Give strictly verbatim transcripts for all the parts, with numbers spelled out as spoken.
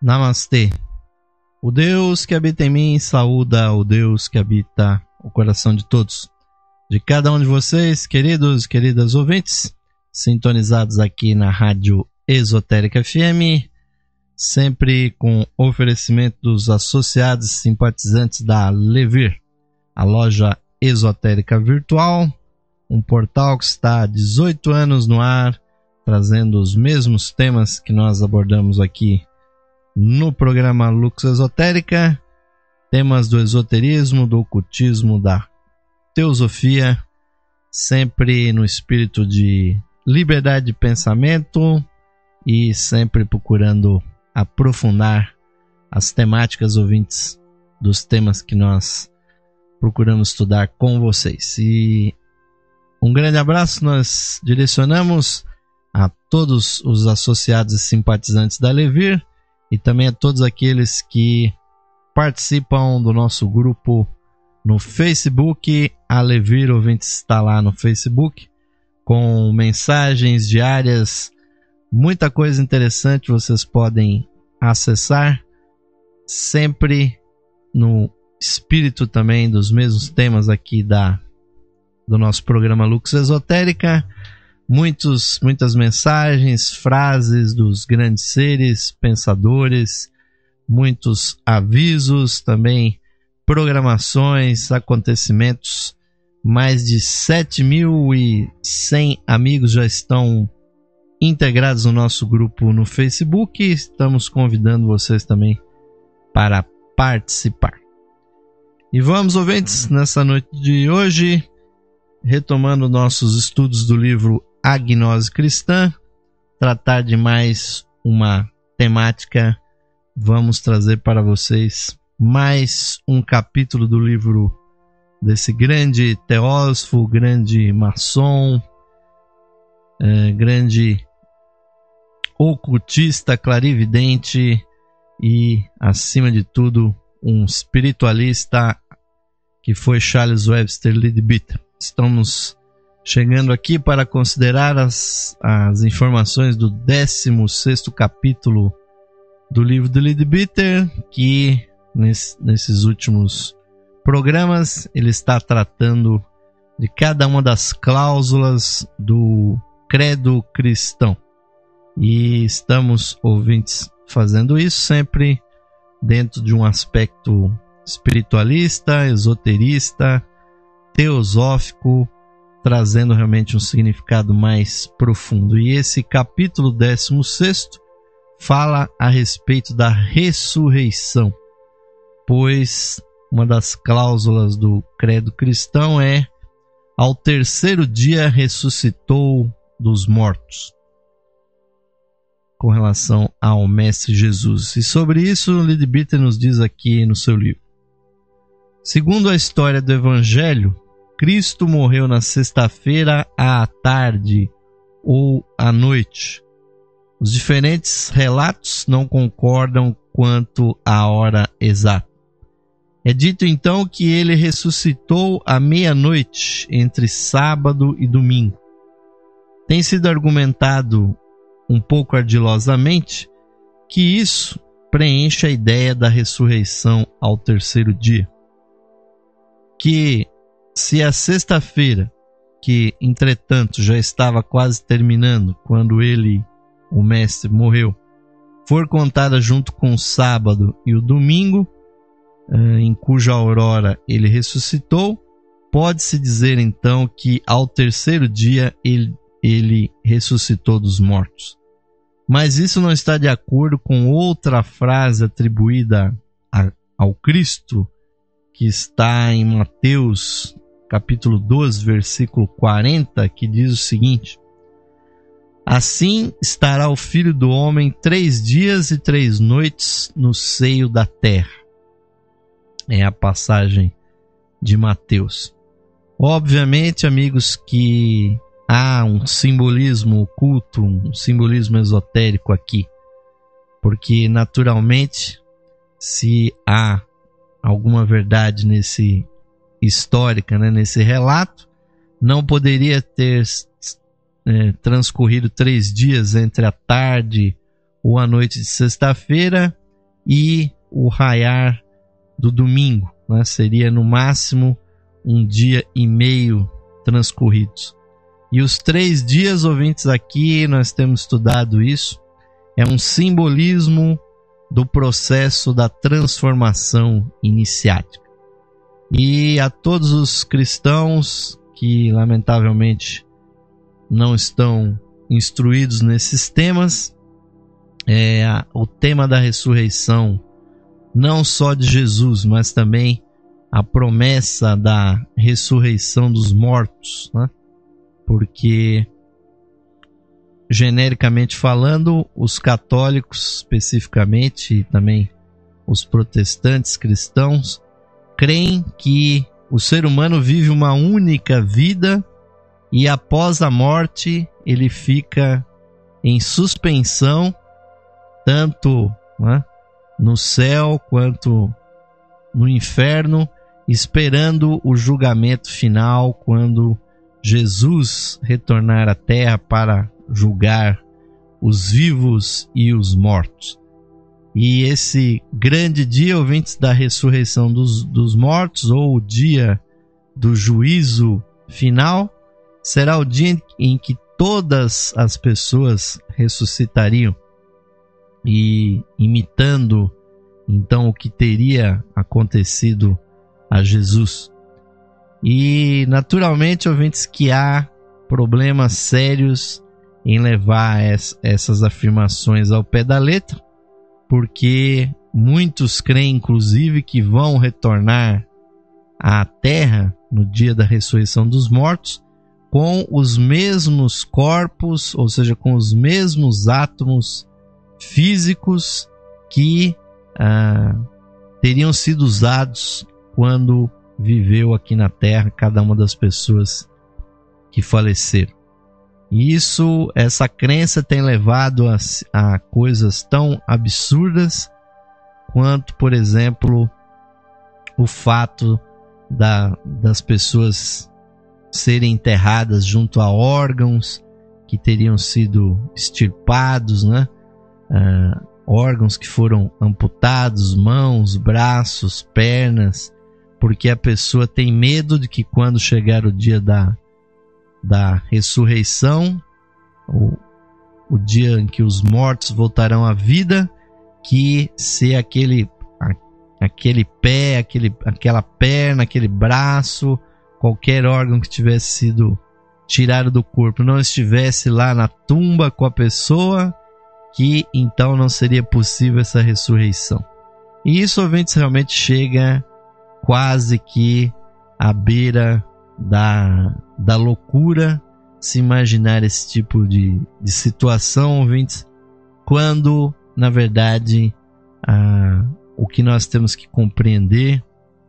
Namastê. O Deus que habita em mim saúda o Deus que habita o coração de todos. De cada um de vocês, queridos e queridas ouvintes, sintonizados aqui na Rádio Esotérica F M, sempre com oferecimento dos associados e simpatizantes da Levir, a loja esotérica virtual, um portal que está há dezoito anos no ar, trazendo os mesmos temas que nós abordamos aqui no programa Lux Esotérica, temas do esoterismo, do ocultismo, da teosofia, sempre no espírito de liberdade de pensamento e sempre procurando aprofundar as temáticas ouvintes dos temas que nós procuramos estudar com vocês. E um grande abraço nós direcionamos a todos os associados e simpatizantes da Levir e também a todos aqueles que participam do nosso grupo no Facebook. A Levir Ouvintes está lá no Facebook com mensagens diárias, muita coisa interessante vocês podem acessar, sempre no espírito também dos mesmos temas aqui da, do nosso programa Lux Esotérica. Muitos, muitas mensagens, frases dos grandes seres, pensadores, muitos avisos, também programações, acontecimentos. Mais de sete mil e cem amigos já estão integrados no nosso grupo no Facebook e estamos convidando vocês também para participar. E vamos, ouvintes, nessa noite de hoje, retomando nossos estudos do livro A Gnose Cristã, tratar de mais uma temática. Vamos trazer para vocês mais um capítulo do livro desse grande teósofo, grande maçom, é, grande ocultista, clarividente e, acima de tudo, um espiritualista que foi Charles Webster Leadbeater. Estamos chegando aqui para considerar as, as informações do décimo sexto capítulo do livro do Leadbeater, que nesse, nesses últimos programas ele está tratando de cada uma das cláusulas do credo cristão. E estamos, ouvintes, fazendo isso sempre dentro de um aspecto espiritualista, esoterista, teosófico, trazendo realmente um significado mais profundo. E esse capítulo décimo sexto fala a respeito da ressurreição, pois uma das cláusulas do credo cristão é: ao terceiro dia ressuscitou dos mortos, com relação ao Mestre Jesus. E sobre isso, Leadbeater nos diz aqui no seu livro: segundo a história do Evangelho, Cristo morreu na sexta-feira à tarde ou à noite. Os diferentes relatos não concordam quanto à hora exata. É dito então que ele ressuscitou à meia-noite entre sábado e domingo. Tem sido argumentado um pouco ardilosamente que isso preenche a ideia da ressurreição ao terceiro dia. Que se a sexta-feira, que entretanto já estava quase terminando quando ele, o mestre, morreu, for contada junto com o sábado e o domingo, em cuja aurora ele ressuscitou, pode-se dizer então que ao terceiro dia ele, ele ressuscitou dos mortos. Mas isso não está de acordo com outra frase atribuída a, ao Cristo, que está em Mateus capítulo doze, versículo quarenta, que diz o seguinte: assim estará o Filho do Homem três dias e três noites no seio da terra. É a passagem de Mateus. Obviamente, amigos, que há um simbolismo oculto, um simbolismo esotérico aqui, porque naturalmente, se há alguma verdade nesse histórica, né, nesse relato, não poderia ter é, transcorrido três dias entre a tarde ou a noite de sexta-feira e o raiar do domingo, né? Seria no máximo um dia e meio transcorridos. E os três dias, ouvintes, aqui nós temos estudado isso, é um simbolismo do processo da transformação iniciática. E a todos os cristãos que lamentavelmente não estão instruídos nesses temas, é, o tema da ressurreição, não só de Jesus, mas também a promessa da ressurreição dos mortos, né? Porque, genericamente falando, os católicos especificamente e também os protestantes cristãos creem que o ser humano vive uma única vida e após a morte ele fica em suspensão, tanto, né, no céu quanto no inferno, esperando o julgamento final, quando Jesus retornar à terra para julgar os vivos e os mortos. E esse grande dia, ouvintes, da ressurreição dos, dos mortos, ou o dia do juízo final, será o dia em que todas as pessoas ressuscitariam, e imitando então o que teria acontecido a Jesus. E naturalmente, ouvintes, que há problemas sérios em levar es, essas afirmações ao pé da letra, porque muitos creem inclusive que vão retornar à terra no dia da ressurreição dos mortos com os mesmos corpos, ou seja, com os mesmos átomos físicos que ah, teriam sido usados quando viveu aqui na terra cada uma das pessoas que faleceram. E isso, essa crença tem levado a, a coisas tão absurdas quanto, por exemplo, o fato da, das pessoas serem enterradas junto a órgãos que teriam sido extirpados, né? Ah, órgãos que foram amputados, mãos, braços, pernas, porque a pessoa tem medo de que quando chegar o dia da, da ressurreição, o, o dia em que os mortos voltarão à vida, que se aquele, a, aquele pé, aquele, aquela perna, aquele braço, qualquer órgão que tivesse sido tirado do corpo não estivesse lá na tumba com a pessoa, que então não seria possível essa ressurreição. E isso, ouvintes, realmente chega quase que à beira da, da loucura se imaginar esse tipo de, de situação, ouvintes, quando, na verdade, ah, o que nós temos que compreender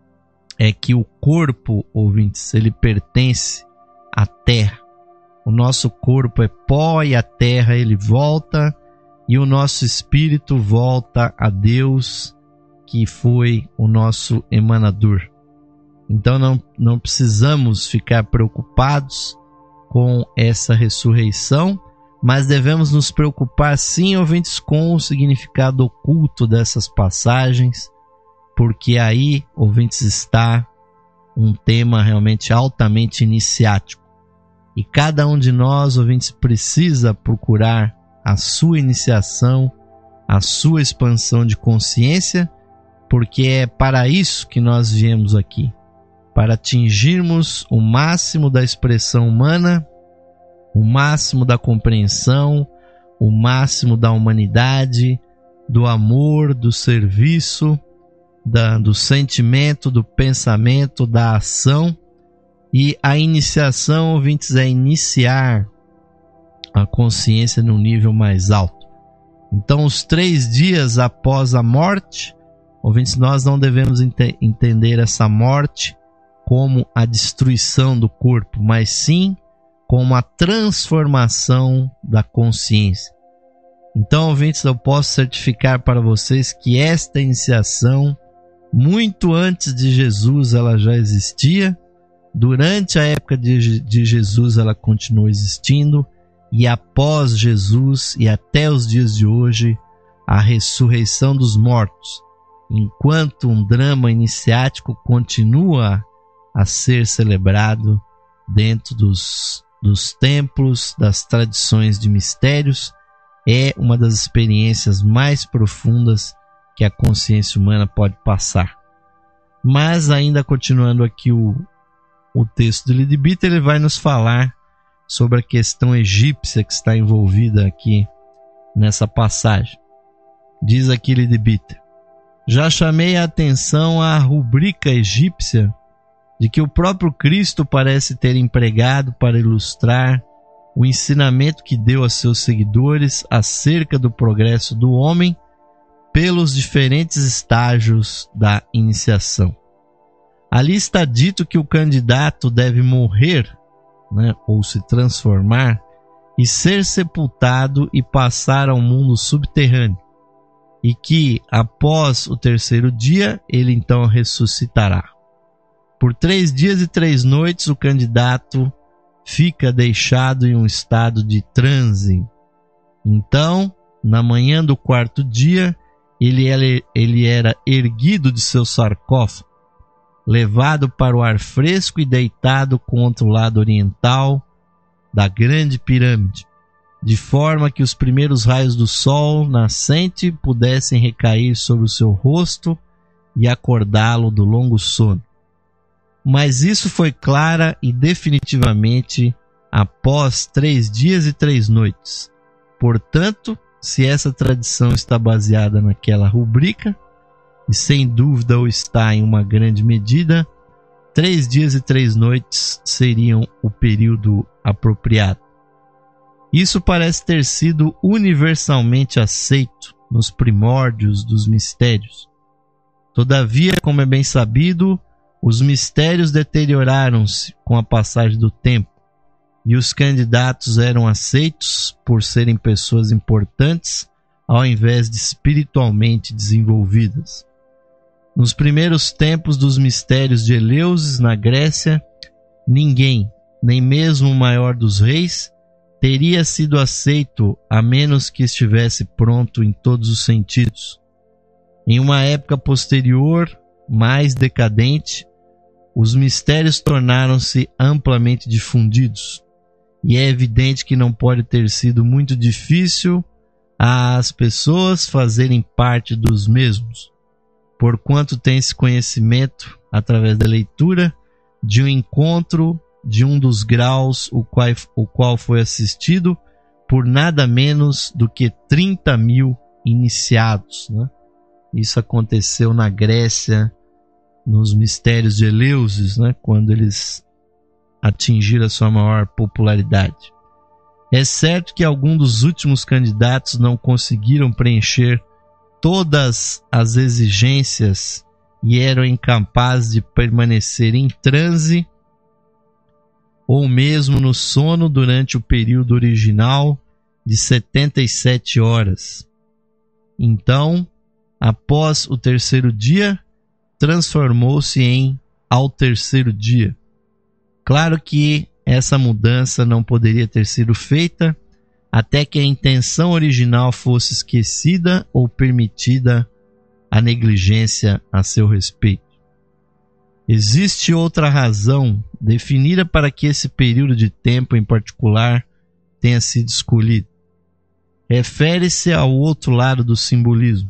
é que o corpo, ouvintes, ele pertence à terra. O nosso corpo é pó e a terra ele volta, e o nosso espírito volta a Deus, que foi o nosso emanador. Então não, não precisamos ficar preocupados com essa ressurreição, mas devemos nos preocupar sim, ouvintes, com o significado oculto dessas passagens, porque aí, ouvintes, está um tema realmente altamente iniciático. E cada um de nós, ouvintes, precisa procurar a sua iniciação, a sua expansão de consciência, porque é para isso que nós viemos aqui, para atingirmos o máximo da expressão humana, o máximo da compreensão, o máximo da humanidade, do amor, do serviço, da, do sentimento, do pensamento, da ação. E a iniciação, ouvintes, é iniciar a consciência num nível mais alto. Então, os três dias após a morte, ouvintes, nós não devemos ente- entender essa morte como a destruição do corpo, mas sim como a transformação da consciência. Então, ouvintes, eu posso certificar para vocês que esta iniciação, muito antes de Jesus, ela já existia. Durante a época de, de Jesus, ela continuou existindo. E após Jesus e até os dias de hoje, a ressurreição dos mortos, enquanto um drama iniciático continua a ser celebrado dentro dos, dos templos, das tradições de mistérios, é uma das experiências mais profundas que a consciência humana pode passar. Mas ainda continuando aqui o, o texto de Leadbeater, ele vai nos falar sobre a questão egípcia que está envolvida aqui nessa passagem. Diz aqui Leadbeater: já chamei a atenção à rubrica egípcia de que o próprio Cristo parece ter empregado para ilustrar o ensinamento que deu a seus seguidores acerca do progresso do homem pelos diferentes estágios da iniciação. Ali está dito que o candidato deve morrer, né, ou se transformar, e ser sepultado e passar ao mundo subterrâneo, e que, após o terceiro dia, ele então ressuscitará. Por três dias e três noites, o candidato fica deixado em um estado de transe. Então, na manhã do quarto dia, ele era, ele era erguido de seu sarcófago, levado para o ar fresco e deitado contra o lado oriental da grande pirâmide, de forma que os primeiros raios do sol nascente pudessem recair sobre o seu rosto e acordá-lo do longo sono. Mas isso foi clara e definitivamente após três dias e três noites. Portanto, se essa tradição está baseada naquela rubrica, e sem dúvida o está em uma grande medida, três dias e três noites seriam o período apropriado. Isso parece ter sido universalmente aceito nos primórdios dos mistérios. Todavia, como é bem sabido, os mistérios deterioraram-se com a passagem do tempo, e os candidatos eram aceitos por serem pessoas importantes ao invés de espiritualmente desenvolvidas. Nos primeiros tempos dos mistérios de Eleusis, na Grécia, ninguém, nem mesmo o maior dos reis, teria sido aceito a menos que estivesse pronto em todos os sentidos. Em uma época posterior, mais decadente, os mistérios tornaram-se amplamente difundidos, e é evidente que não pode ter sido muito difícil às pessoas fazerem parte dos mesmos, porquanto tem-se conhecimento, através da leitura, de um encontro de um dos graus o qual, o qual foi assistido por nada menos do que trinta mil iniciados, né? Isso aconteceu na Grécia, nos mistérios de Eleusis, né? Quando eles atingiram a sua maior popularidade. É certo que alguns dos últimos candidatos não conseguiram preencher todas as exigências e eram incapazes de permanecer em transe ou mesmo no sono durante o período original de setenta e sete horas. Então, após o terceiro dia, transformou-se em ao terceiro dia. Claro que essa mudança não poderia ter sido feita até que a intenção original fosse esquecida ou permitida a negligência a seu respeito. Existe outra razão definida para que esse período de tempo em particular tenha sido escolhido. Refere-se ao outro lado do simbolismo.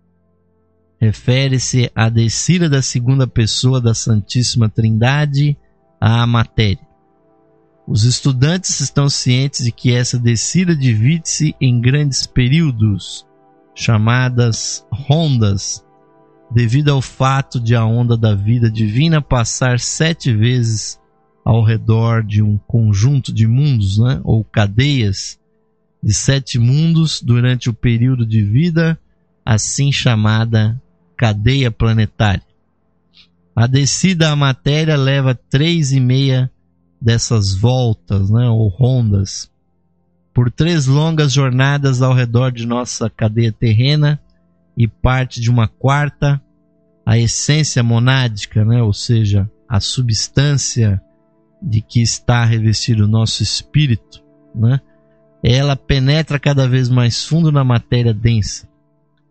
Refere-se à descida da segunda pessoa da Santíssima Trindade à matéria. Os estudantes estão cientes de que essa descida divide-se em grandes períodos, chamadas rondas, devido ao fato de a onda da vida divina passar sete vezes ao redor de um conjunto de mundos, né, ou cadeias de sete mundos durante o período de vida, assim chamada cadeia planetária. A descida à matéria leva três e meia dessas voltas, né, ou rondas, por três longas jornadas ao redor de nossa cadeia terrena e parte de uma quarta, a essência monádica, né, ou seja, a substância de que está revestido o nosso espírito, né, ela penetra cada vez mais fundo na matéria densa.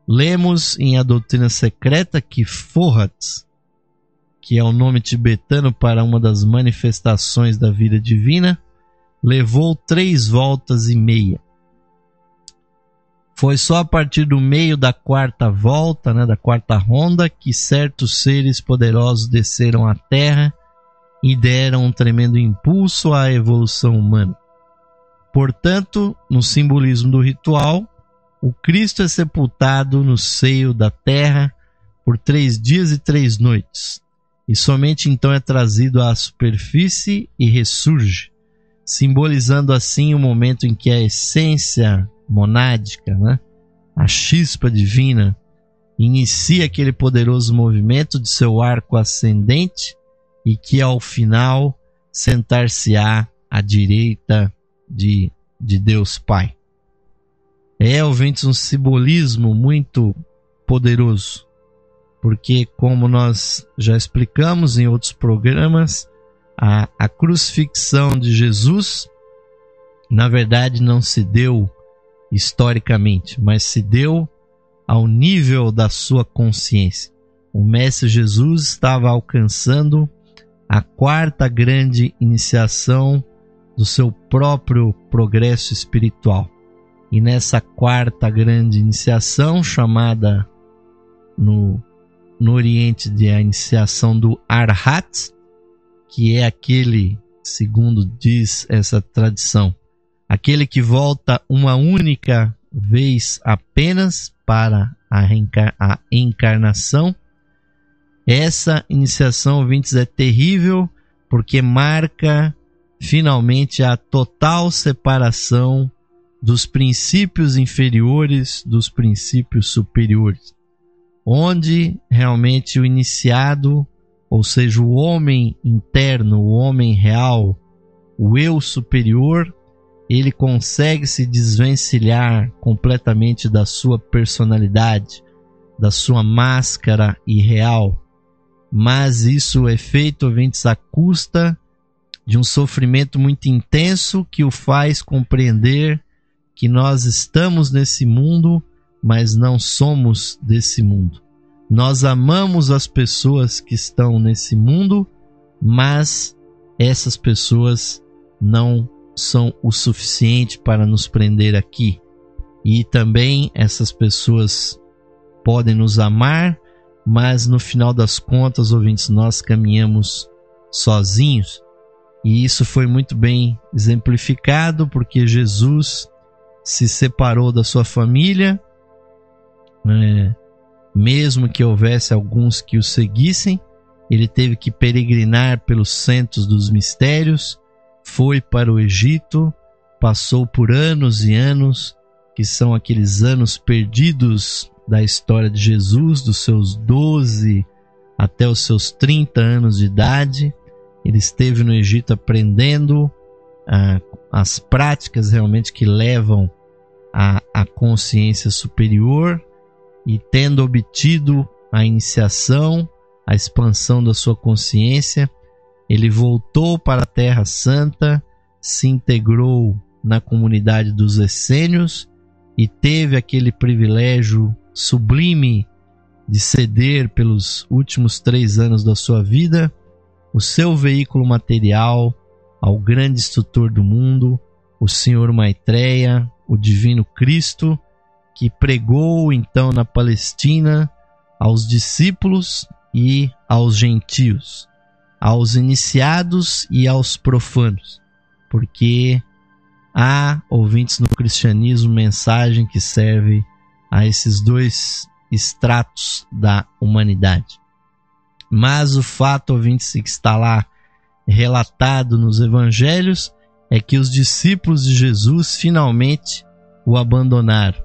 Lemos em A Doutrina Secreta que Fohat, que é o nome tibetano para uma das manifestações da vida divina, levou três voltas e meia. Foi só a partir do meio da quarta volta, né, da quarta ronda, que certos seres poderosos desceram à Terra e deram um tremendo impulso à evolução humana. Portanto, no simbolismo do ritual, o Cristo é sepultado no seio da Terra por três dias e três noites, e somente então é trazido à superfície e ressurge, simbolizando assim o momento em que a essência monádica, né, a chispa divina, inicia aquele poderoso movimento de seu arco ascendente e que ao final sentar-se-á à direita de, de Deus Pai. É, ouvintes, um simbolismo muito poderoso, porque, como nós já explicamos em outros programas, a, a crucifixão de Jesus, na verdade, não se deu historicamente, mas se deu ao nível da sua consciência. O Mestre Jesus estava alcançando a quarta grande iniciação do seu próprio progresso espiritual. E nessa quarta grande iniciação, chamada no, no Oriente de a iniciação do Arhat, que é aquele, segundo diz essa tradição, aquele que volta uma única vez apenas para a, reencar- a encarnação. Essa iniciação, ouvintes, é terrível porque marca finalmente a total separação dos princípios inferiores dos princípios superiores, onde realmente o iniciado, ou seja, o homem interno, o homem real, o eu superior, ele consegue se desvencilhar completamente da sua personalidade, da sua máscara irreal. Mas isso é feito, ouvintes, à custa de um sofrimento muito intenso que o faz compreender que nós estamos nesse mundo, mas não somos desse mundo. Nós amamos as pessoas que estão nesse mundo, mas essas pessoas não são o suficiente para nos prender aqui. E também essas pessoas podem nos amar, mas no final das contas, ouvintes, nós caminhamos sozinhos. E isso foi muito bem exemplificado porque Jesus se separou da sua família, é, mesmo que houvesse alguns que o seguissem, ele teve que peregrinar pelos centros dos mistérios, foi para o Egito, passou por anos e anos, que são aqueles anos perdidos da história de Jesus, dos seus doze até os seus trinta anos de idade. Ele esteve no Egito aprendendo ah, as práticas realmente que levam à, à consciência superior, e tendo obtido a iniciação, a expansão da sua consciência, ele voltou para a Terra Santa, se integrou na comunidade dos essênios e teve aquele privilégio sublime de ceder pelos últimos três anos da sua vida o seu veículo material ao grande instrutor do mundo, o Senhor Maitreya, o Divino Cristo, que pregou então na Palestina aos discípulos e aos gentios, aos iniciados e aos profanos, porque há, ouvintes, no cristianismo, mensagem que serve a esses dois estratos da humanidade. Mas o fato, ouvintes, que está lá relatado nos evangelhos é que os discípulos de Jesus finalmente o abandonaram,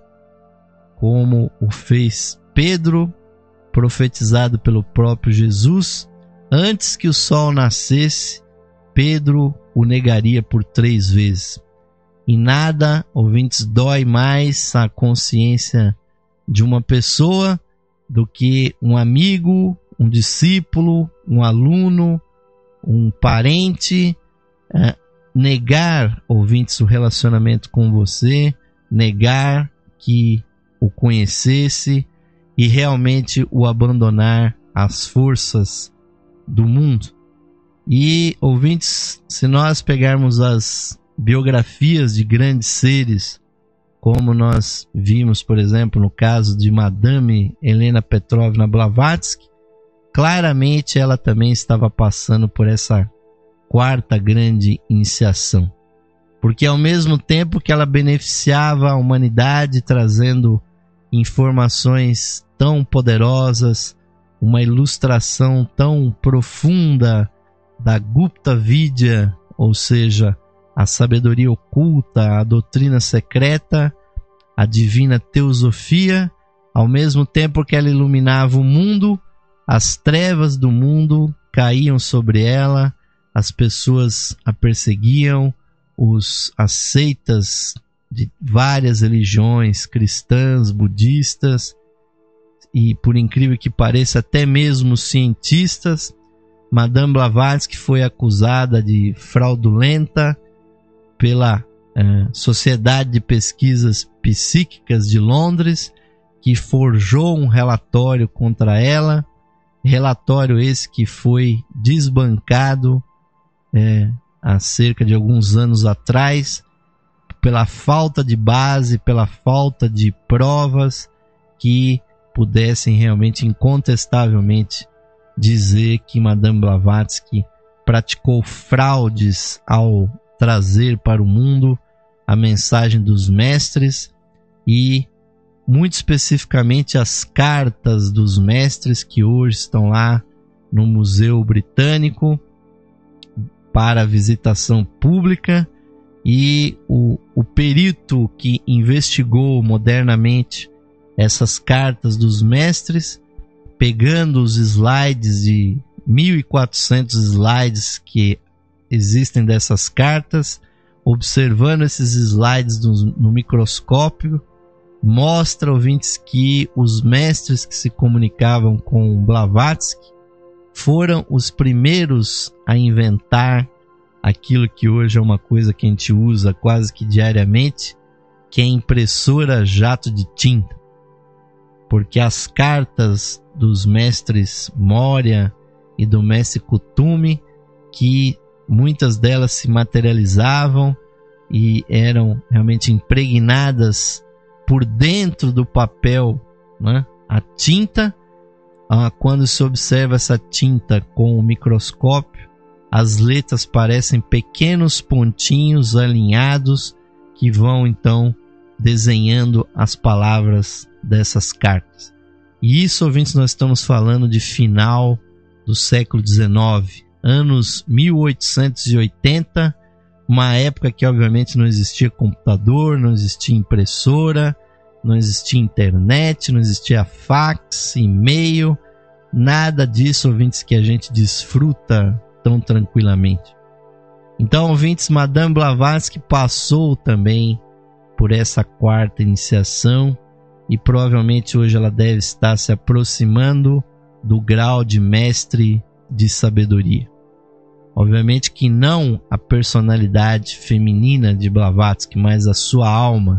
como o fez Pedro, profetizado pelo próprio Jesus. Antes que o sol nascesse, Pedro o negaria por três vezes. E nada, ouvintes, dói mais a consciência de uma pessoa do que um amigo, um discípulo, um aluno, um parente é, negar, ouvintes, o relacionamento com você, negar que o conhecesse, e realmente o abandonar às forças do mundo. E, ouvintes, se nós pegarmos as biografias de grandes seres, como nós vimos, por exemplo, no caso de Madame Helena Petrovna Blavatsky, claramente ela também estava passando por essa quarta grande iniciação. Porque ao mesmo tempo que ela beneficiava a humanidade, trazendo informações tão poderosas, uma ilustração tão profunda da Gupta Vidya, ou seja, a sabedoria oculta, a doutrina secreta, a divina teosofia, ao mesmo tempo que ela iluminava o mundo, as trevas do mundo caíam sobre ela, as pessoas a perseguiam, os, as seitas de várias religiões, cristãs, budistas, e por incrível que pareça, até mesmo cientistas. Madame Blavatsky foi acusada de fraudulenta pela eh, Sociedade de Pesquisas Psíquicas de Londres, que forjou um relatório contra ela, relatório esse que foi desbancado eh, há cerca de alguns anos atrás, pela falta de base, pela falta de provas que pudessem realmente, incontestavelmente, dizer que Madame Blavatsky praticou fraudes ao trazer para o mundo a mensagem dos mestres e, muito especificamente, as cartas dos mestres que hoje estão lá no Museu Britânico para visitação pública, e o, o perito que investigou modernamente essas cartas dos mestres, pegando os slides de mil e quatrocentos slides que existem dessas cartas, observando esses slides no, no microscópio, mostra, ouvintes, que os mestres que se comunicavam com Blavatsky foram os primeiros a inventar aquilo que hoje é uma coisa que a gente usa quase que diariamente, que é a impressora jato de tinta. Porque as cartas dos mestres Moria e do mestre Kuthumi, que muitas delas se materializavam e eram realmente impregnadas por dentro do papel, né? A tinta, ah, quando se observa essa tinta com o microscópio, as letras parecem pequenos pontinhos alinhados que vão então desenhando as palavras dessas cartas. E isso, ouvintes, nós estamos falando de final do século dezenove, anos mil oitocentos e oitenta, uma época que obviamente não existia computador, não existia impressora, não existia internet, não existia fax, e-mail, nada disso, ouvintes, que a gente desfruta tão tranquilamente. Então, ouvintes, Madame Blavatsky passou também por essa quarta iniciação e provavelmente hoje ela deve estar se aproximando do grau de mestre de sabedoria. Obviamente que não a personalidade feminina de Blavatsky, mas a sua alma.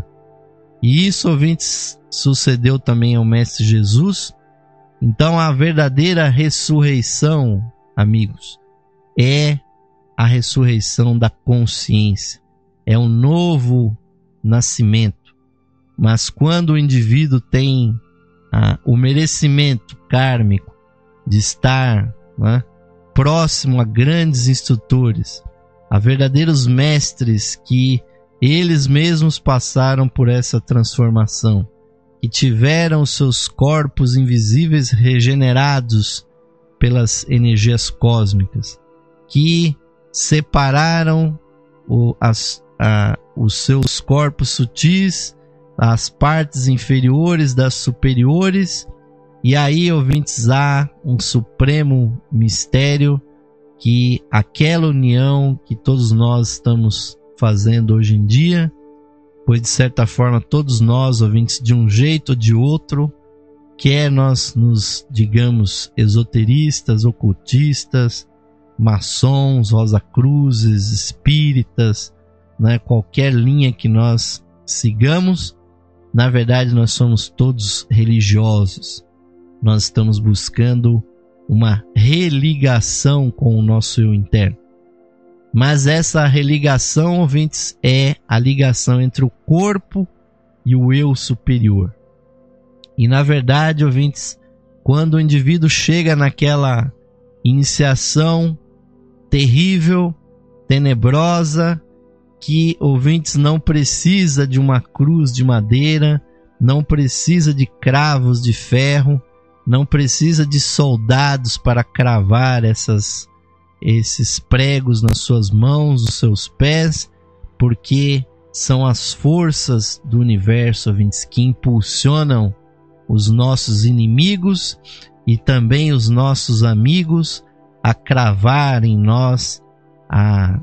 E isso, ouvintes, sucedeu também ao Mestre Jesus. Então, a verdadeira ressurreição, amigos, é a ressurreição da consciência. É um novo nascimento. Mas quando o indivíduo tem ah, o merecimento kármico de estar, né, próximo a grandes instrutores, a verdadeiros mestres que eles mesmos passaram por essa transformação, que tiveram seus corpos invisíveis regenerados pelas energias cósmicas, que separaram o, as, a, os seus corpos sutis, as partes inferiores das superiores, e aí, ouvintes, há um supremo mistério, que aquela união que todos nós estamos fazendo hoje em dia, pois de certa forma todos nós, ouvintes, de um jeito ou de outro, quer nós nos digamos esoteristas, ocultistas, maçons, rosacruzes, espíritas, né, qualquer linha que nós sigamos, na verdade nós somos todos religiosos. nós estamos buscando uma religação com o nosso eu interno. Mas essa religação, ouvintes, é a ligação entre o corpo e o eu superior. E na verdade, ouvintes, quando o indivíduo chega naquela iniciação terrível, tenebrosa, que, ouvintes, não precisa de uma cruz de madeira, não precisa de cravos de ferro, não precisa de soldados para cravar essas esses pregos nas suas mãos, nos seus pés, porque são as forças do universo, ouvintes, que impulsionam os nossos inimigos e também os nossos amigos a cravar em nós a,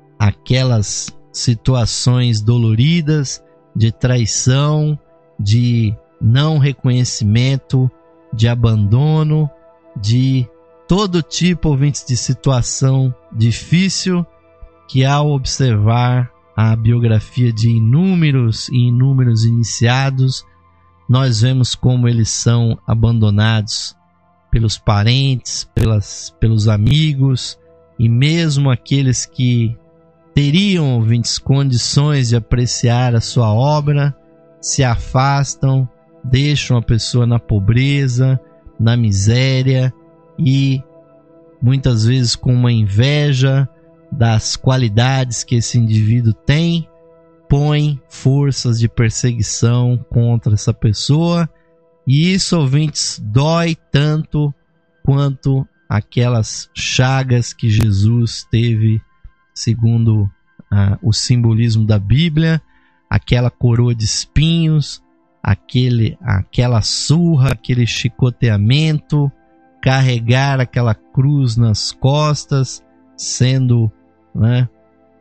aquelas situações doloridas de traição, de não reconhecimento, de abandono, de todo tipo, ouvintes, de situação difícil, que ao observar a biografia de inúmeros e inúmeros iniciados, nós vemos como eles são abandonados pelos parentes, pelas, pelos amigos, e mesmo aqueles que teriam, ouvintes, condições de apreciar a sua obra, se afastam, deixam a pessoa na pobreza, na miséria, e muitas vezes com uma inveja das qualidades que esse indivíduo tem, põe forças de perseguição contra essa pessoa, e isso, ouvintes, dói tanto quanto aquelas chagas que Jesus teve, segundo ah, o simbolismo da Bíblia, aquela coroa de espinhos, aquele, aquela surra, aquele chicoteamento, carregar aquela cruz nas costas, sendo, né,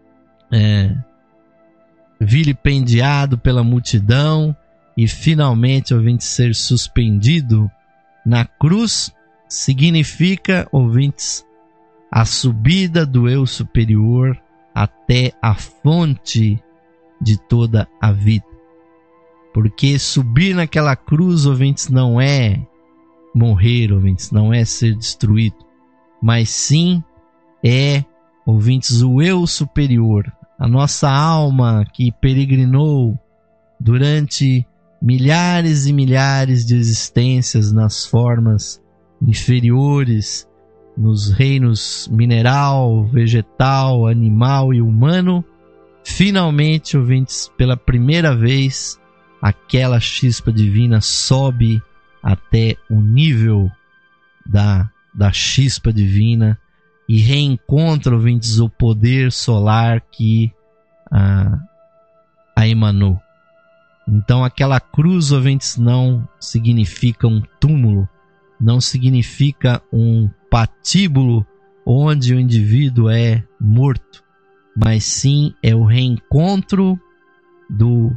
é, vilipendiado pela multidão e finalmente, ouvintes, ser suspendido na cruz, significa, ouvintes, a subida do eu superior até a fonte de toda a vida. Porque subir naquela cruz, ouvintes, não é morrer, ouvintes, não é ser destruído, mas sim é, ouvintes, o eu superior, a nossa alma que peregrinou durante milhares e milhares de existências nas formas inferiores, nos reinos mineral, vegetal, animal e humano, finalmente, ouvintes, pela primeira vez, aquela chispa divina sobe até o nível da, da chispa divina e reencontra, ouvintes, o poder solar que a, a emanou. Então aquela cruz, ouvintes, não significa um túmulo, não significa um patíbulo onde o indivíduo é morto, mas sim é o reencontro do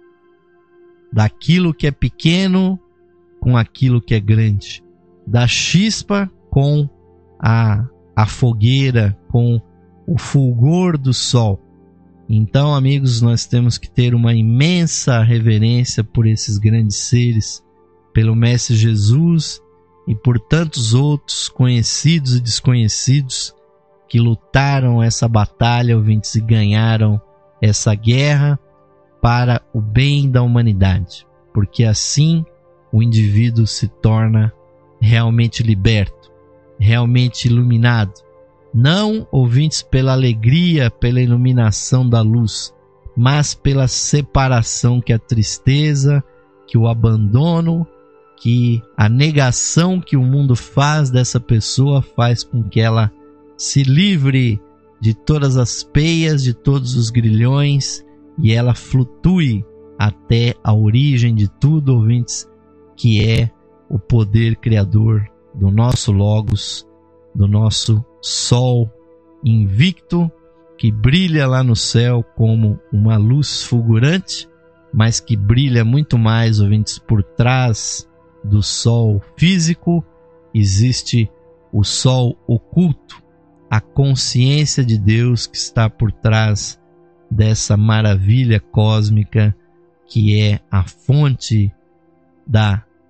daquilo que é pequeno com aquilo que é grande, da chispa com a, a fogueira, com o fulgor do sol. Então, amigos, nós temos que ter uma imensa reverência por esses grandes seres, pelo Mestre Jesus e por tantos outros conhecidos e desconhecidos que lutaram essa batalha, ouvintes, e ganharam essa guerra para o bem da humanidade, porque assim o indivíduo se torna realmente liberto, realmente iluminado, não, ouvintes, pela alegria, pela iluminação da luz, mas pela separação que a tristeza, que o abandono, que a negação que o mundo faz dessa pessoa faz com que ela se livre de todas as peias, de todos os grilhões, e ela flutue até a origem de tudo, ouvintes, que é o poder criador do nosso Logos, do nosso Sol invicto, que brilha lá no céu como uma luz fulgurante, mas que brilha muito mais, ouvintes, por trás do Sol físico. Existe o Sol oculto, a consciência de Deus que está por trás dessa maravilha cósmica que é a fonte da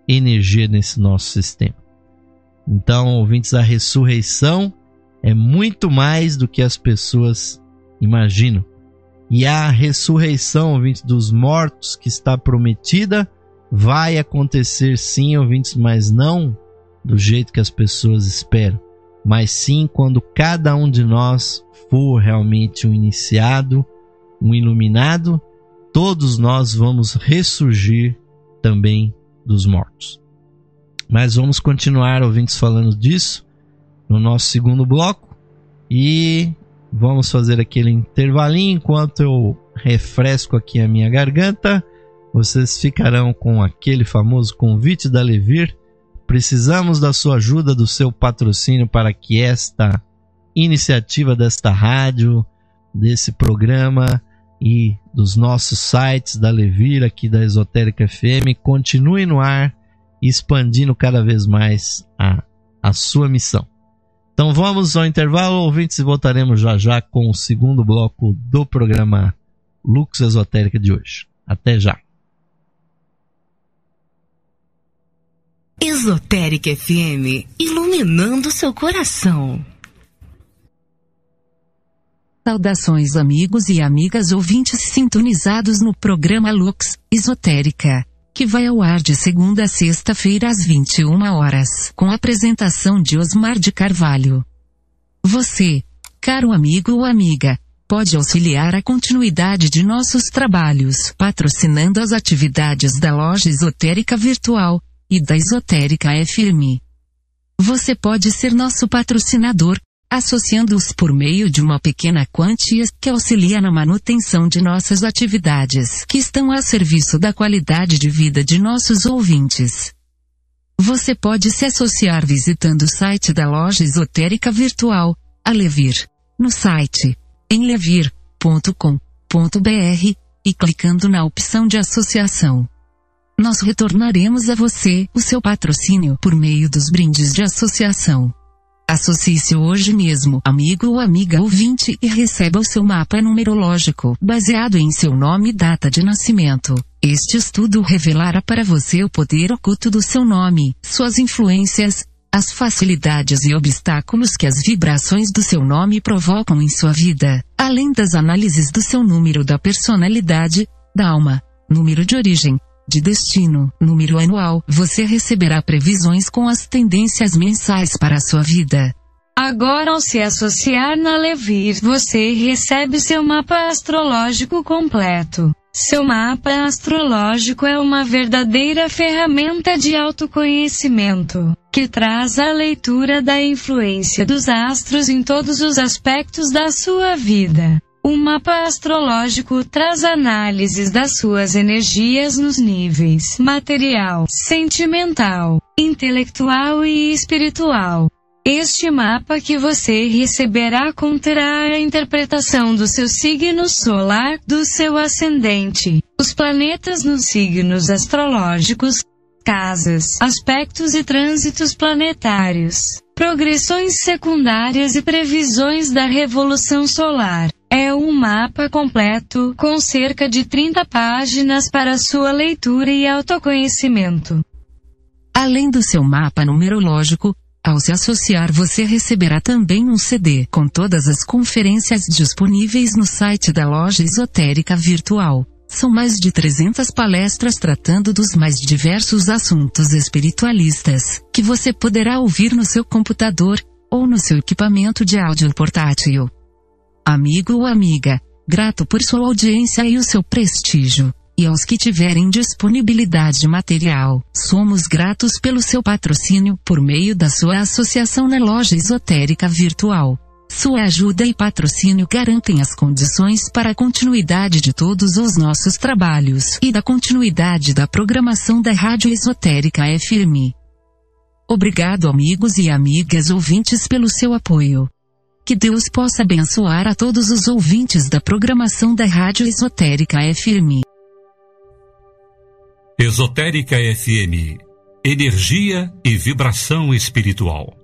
energia nesse nosso sistema. Então, ouvintes, a ressurreição é muito mais do que as pessoas imaginam. E a ressurreição, ouvintes, dos mortos que está prometida vai acontecer sim, ouvintes, mas não do jeito que as pessoas esperam, mas sim quando cada um de nós for realmente um iniciado, um iluminado, todos nós vamos ressurgir também dos mortos. Mas vamos continuar, ouvintes, falando disso no nosso segundo bloco e vamos fazer aquele intervalinho enquanto eu refresco aqui a minha garganta. Vocês ficarão com aquele famoso convite da Levir. Precisamos da sua ajuda, do seu patrocínio para que esta iniciativa desta rádio, desse programa e dos nossos sites da Levir, aqui da Esotérica F M, continue no ar, expandindo cada vez mais a, a sua missão. Então vamos ao intervalo, ouvintes, e voltaremos já já com o segundo bloco do programa Lux Esotérica de hoje. Até já! Esotérica F M, iluminando seu coração. Saudações, amigos e amigas ouvintes sintonizados no programa Lux Esotérica, que vai ao ar de segunda a sexta-feira às vinte e uma horas, com a apresentação de Osmar de Carvalho. Você, caro amigo ou amiga, pode auxiliar a continuidade de nossos trabalhos, patrocinando as atividades da Loja Esotérica Virtual e da Esotérica F M. Você pode ser nosso patrocinador, associando-os por meio de uma pequena quantia que auxilia na manutenção de nossas atividades, que estão a serviço da qualidade de vida de nossos ouvintes. Você pode se associar visitando o site da Loja Esotérica Virtual, a Levir, no site em levir ponto com ponto b r e clicando na opção de associação. Nós retornaremos a você o seu patrocínio por meio dos brindes de associação. Associe-se hoje mesmo, amigo ou amiga ouvinte, e receba o seu mapa numerológico, baseado em seu nome e data de nascimento. Este estudo revelará para você o poder oculto do seu nome, suas influências, as facilidades e obstáculos que as vibrações do seu nome provocam em sua vida, além das análises do seu número da personalidade, da alma, número de origem, de destino, número anual. Você receberá previsões com as tendências mensais para a sua vida. Agora, ao se associar na Levir, você recebe seu mapa astrológico completo. Seu mapa astrológico é uma verdadeira ferramenta de autoconhecimento, que traz a leitura da influência dos astros em todos os aspectos da sua vida. O mapa astrológico traz análises das suas energias nos níveis material, sentimental, intelectual e espiritual. Este mapa que você receberá conterá a interpretação do seu signo solar, do seu ascendente, os planetas nos signos astrológicos, casas, aspectos e trânsitos planetários, progressões secundárias e previsões da revolução solar. É um mapa completo, com cerca de trinta páginas para sua leitura e autoconhecimento. Além do seu mapa numerológico, ao se associar você receberá também um C D com todas as conferências disponíveis no site da Loja Esotérica Virtual. São mais de trezentas palestras tratando dos mais diversos assuntos espiritualistas, que você poderá ouvir no seu computador, ou no seu equipamento de áudio portátil. Amigo ou amiga, grato por sua audiência e o seu prestígio. E aos que tiverem disponibilidade material, somos gratos pelo seu patrocínio por meio da sua associação na Loja Esotérica Virtual. Sua ajuda e patrocínio garantem as condições para a continuidade de todos os nossos trabalhos e da continuidade da programação da Rádio Esotérica F M. Obrigado, amigos e amigas ouvintes, pelo seu apoio. Que Deus possa abençoar a todos os ouvintes da programação da Rádio Esotérica F M. Esotérica F M. Energia e vibração espiritual.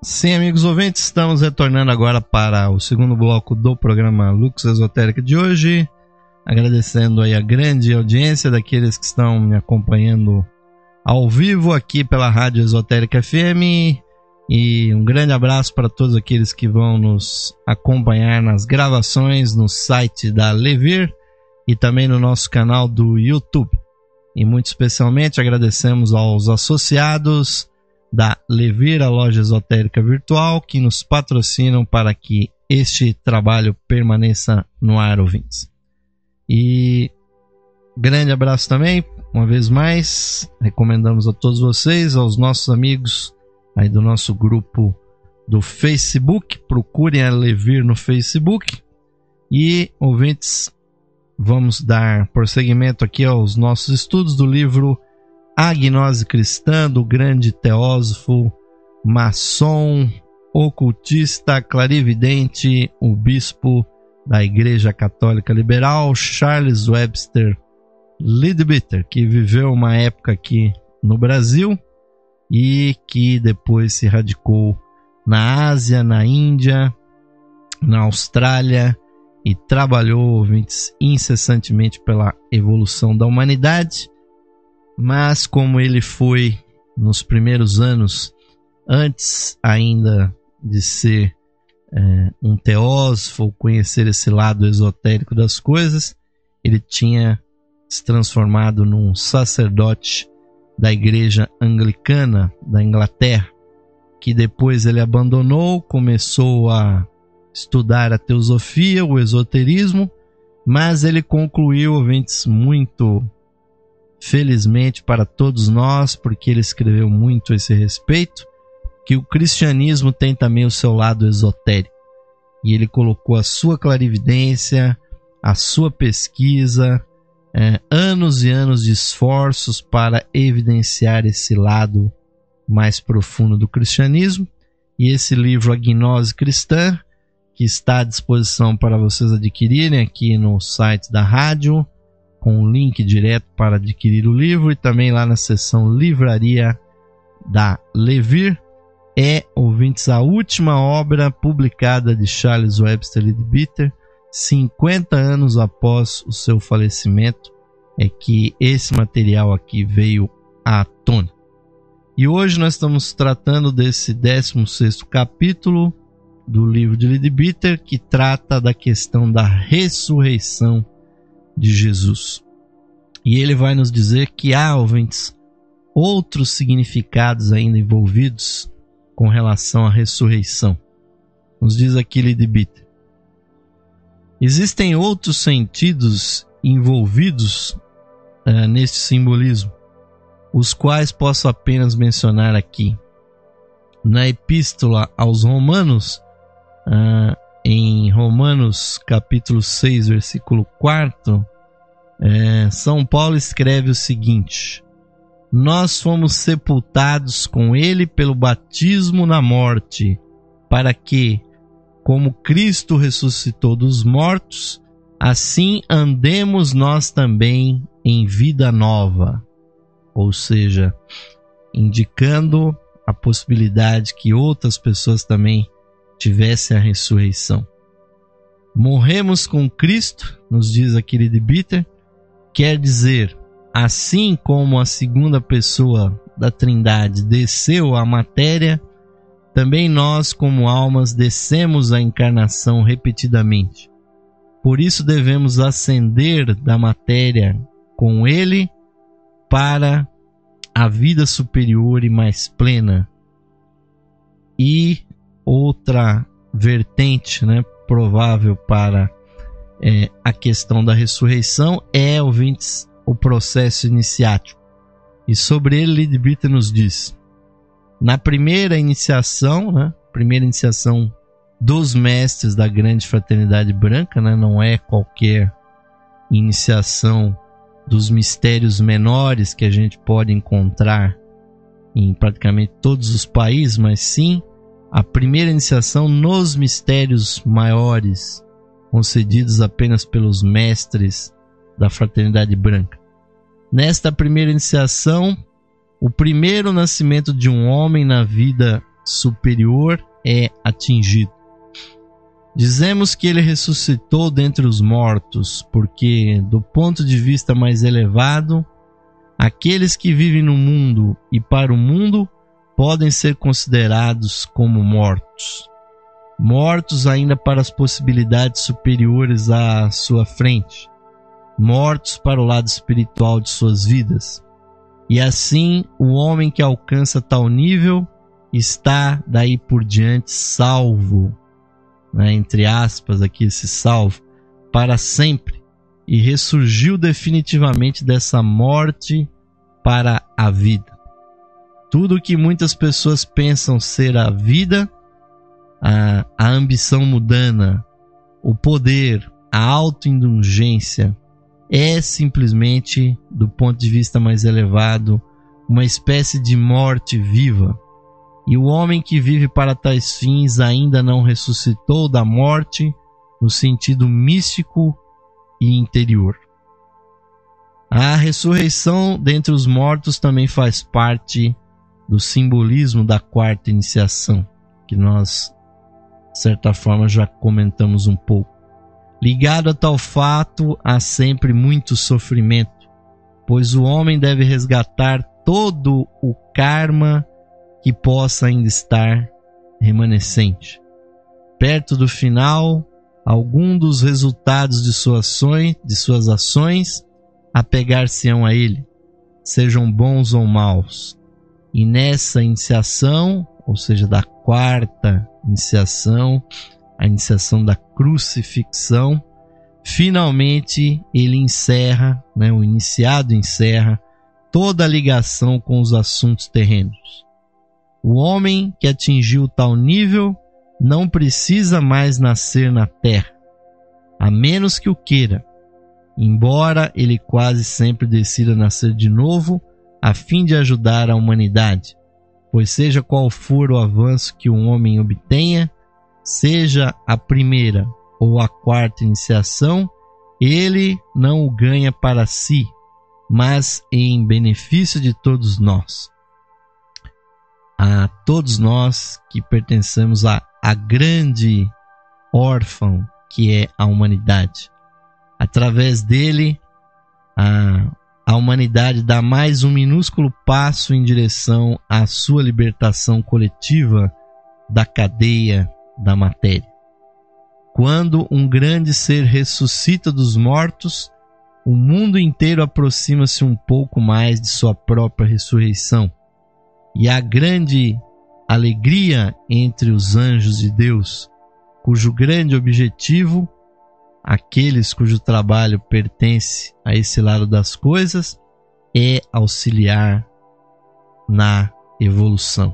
Sim, amigos ouvintes, estamos retornando agora para o segundo bloco do programa Lux Esotérica de hoje, agradecendo aí a grande audiência daqueles que estão me acompanhando ao vivo aqui pela Rádio Esotérica F M, e um grande abraço para todos aqueles que vão nos acompanhar nas gravações no site da Levir e também no nosso canal do YouTube. E muito especialmente agradecemos aos associados da Levir, a loja esotérica virtual, que nos patrocinam para que este trabalho permaneça no ar, ouvintes. E grande abraço também, uma vez mais, recomendamos a todos vocês, aos nossos amigos aí do nosso grupo do Facebook, procurem a Levir no Facebook. E, ouvintes, vamos dar prosseguimento aqui aos nossos estudos do livro A Gnose Cristã, do grande teósofo, maçom, ocultista, clarividente, o bispo da Igreja Católica Liberal, Charles Webster Leadbeater, que viveu uma época aqui no Brasil e que depois se radicou na Ásia, na Índia, na Austrália, e trabalhou, ouvintes, incessantemente pela evolução da humanidade. Mas como ele foi nos primeiros anos, antes ainda de ser é, um teósofo, conhecer esse lado esotérico das coisas, ele tinha se transformado num sacerdote da Igreja Anglicana da Inglaterra, que depois ele abandonou, começou a estudar a teosofia, o esoterismo, mas ele concluiu, ouvintes, muito felizmente para todos nós, porque ele escreveu muito a esse respeito, que o cristianismo tem também o seu lado esotérico. E ele colocou a sua clarividência, a sua pesquisa, é, anos e anos de esforços para evidenciar esse lado mais profundo do cristianismo. E esse livro, A Gnose Cristã, que está à disposição para vocês adquirirem aqui no site da rádio, com um link direto para adquirir o livro, e também lá na seção Livraria da Levir. É, ouvintes, a última obra publicada de Charles Webster Leadbeater, cinquenta anos após o seu falecimento, é que esse material aqui veio à tona. E hoje nós estamos tratando desse décimo sexto capítulo do livro de Leadbeater, que trata da questão da ressurreição de Jesus. E ele vai nos dizer que há, ouvintes, outros significados ainda envolvidos com relação à ressurreição. Nos diz aqui Leadbeater: existem outros sentidos envolvidos uh, neste simbolismo, os quais posso apenas mencionar aqui. Na Epístola aos Romanos, uh, em Romanos capítulo seis, versículo quatro, é, São Paulo escreve o seguinte: nós fomos sepultados com ele pelo batismo na morte, para que, como Cristo ressuscitou dos mortos, assim andemos nós também em vida nova. Ou seja, indicando a possibilidade que outras pessoas também tivessem a ressurreição. Morremos com Cristo, nos diz aqui Leadbeater, quer dizer, assim como a segunda pessoa da Trindade desceu à matéria, também nós, como almas, descemos à encarnação repetidamente. Por isso devemos ascender da matéria com ele para a vida superior e mais plena. E outra vertente, né, provável para é, a questão da ressurreição é, ouvintes, o processo iniciático. E sobre ele, Leadbeater nos diz: na primeira iniciação, né, primeira iniciação dos mestres da grande fraternidade branca, né, não é qualquer iniciação dos mistérios menores que a gente pode encontrar em praticamente todos os países, mas sim a primeira iniciação nos mistérios maiores, concedidos apenas pelos mestres da fraternidade branca. Nesta primeira iniciação, o primeiro nascimento de um homem na vida superior é atingido. Dizemos que ele ressuscitou dentre os mortos, porque, do ponto de vista mais elevado, aqueles que vivem no mundo e para o mundo podem ser considerados como mortos. Mortos ainda para as possibilidades superiores à sua frente. Mortos para o lado espiritual de suas vidas. E assim, o homem que alcança tal nível está daí por diante salvo, né, entre aspas aqui esse salvo, para sempre, e ressurgiu definitivamente dessa morte para a vida. Tudo que muitas pessoas pensam ser a vida, a, a ambição mundana, o poder, a autoindulgência, é simplesmente, do ponto de vista mais elevado, uma espécie de morte viva. E o homem que vive para tais fins ainda não ressuscitou da morte no sentido místico e interior. A ressurreição dentre os mortos também faz parte do simbolismo da quarta iniciação, que nós, de certa forma, já comentamos um pouco. Ligado a tal fato, há sempre muito sofrimento, pois o homem deve resgatar todo o karma que possa ainda estar remanescente. Perto do final, algum dos resultados de suas ações, de suas ações apegar-se-ão a ele, sejam bons ou maus. E nessa iniciação, ou seja, da quarta iniciação, a iniciação da crucifixão, finalmente ele encerra, né, o iniciado encerra toda a ligação com os assuntos terrenos. O homem que atingiu tal nível não precisa mais nascer na terra, a menos que o queira, embora ele quase sempre decida nascer de novo a fim de ajudar a humanidade, pois seja qual for o avanço que um homem obtenha, seja a primeira ou a quarta iniciação, ele não o ganha para si, mas em benefício de todos nós. A todos nós que pertencemos à, à grande órfã que é a humanidade. Através dele, a, a humanidade dá mais um minúsculo passo em direção à sua libertação coletiva da cadeia da matéria. Quando um grande ser ressuscita dos mortos, o mundo inteiro aproxima-se um pouco mais de sua própria ressurreição. E a grande alegria entre os anjos de Deus, cujo grande objetivo, aqueles cujo trabalho pertence a esse lado das coisas, é auxiliar na evolução.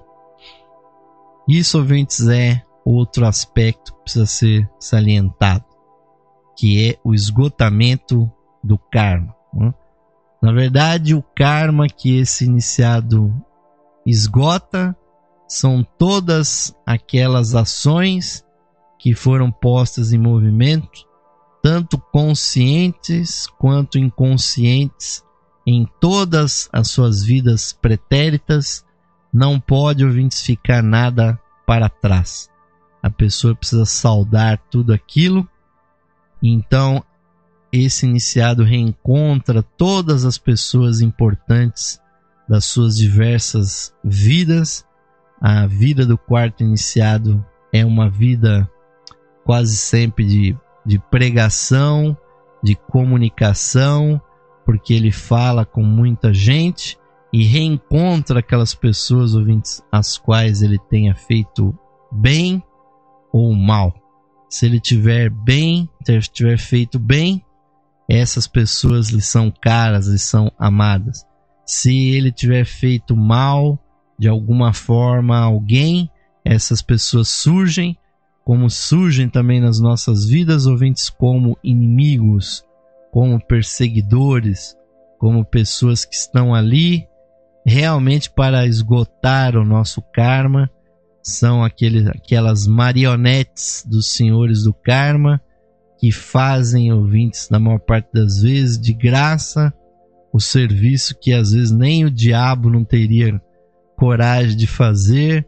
Isso, ouvintes, é outro aspecto que precisa ser salientado, que é o esgotamento do karma. Na verdade, o karma que esse iniciado esgota são todas aquelas ações que foram postas em movimento, tanto conscientes quanto inconscientes, em todas as suas vidas pretéritas. Não pode, ouvintes, ficar nada para trás. A pessoa precisa saldar tudo aquilo. Então, esse iniciado reencontra todas as pessoas importantes das suas diversas vidas. A vida do quarto iniciado é uma vida quase sempre de, de pregação, de comunicação, porque ele fala com muita gente e reencontra aquelas pessoas, ouvintes, as quais ele tenha feito bem ou mal. Se ele tiver bem, tiver feito bem, essas pessoas lhe são caras, lhe são amadas. Se ele tiver feito mal, de alguma forma, alguém, essas pessoas surgem, como surgem também nas nossas vidas, ouvintes, como inimigos, como perseguidores, como pessoas que estão ali realmente para esgotar o nosso karma. São aqueles, aquelas marionetes dos senhores do karma que fazem, ouvintes, na maior parte das vezes, de graça, o serviço que às vezes nem o diabo não teria coragem de fazer,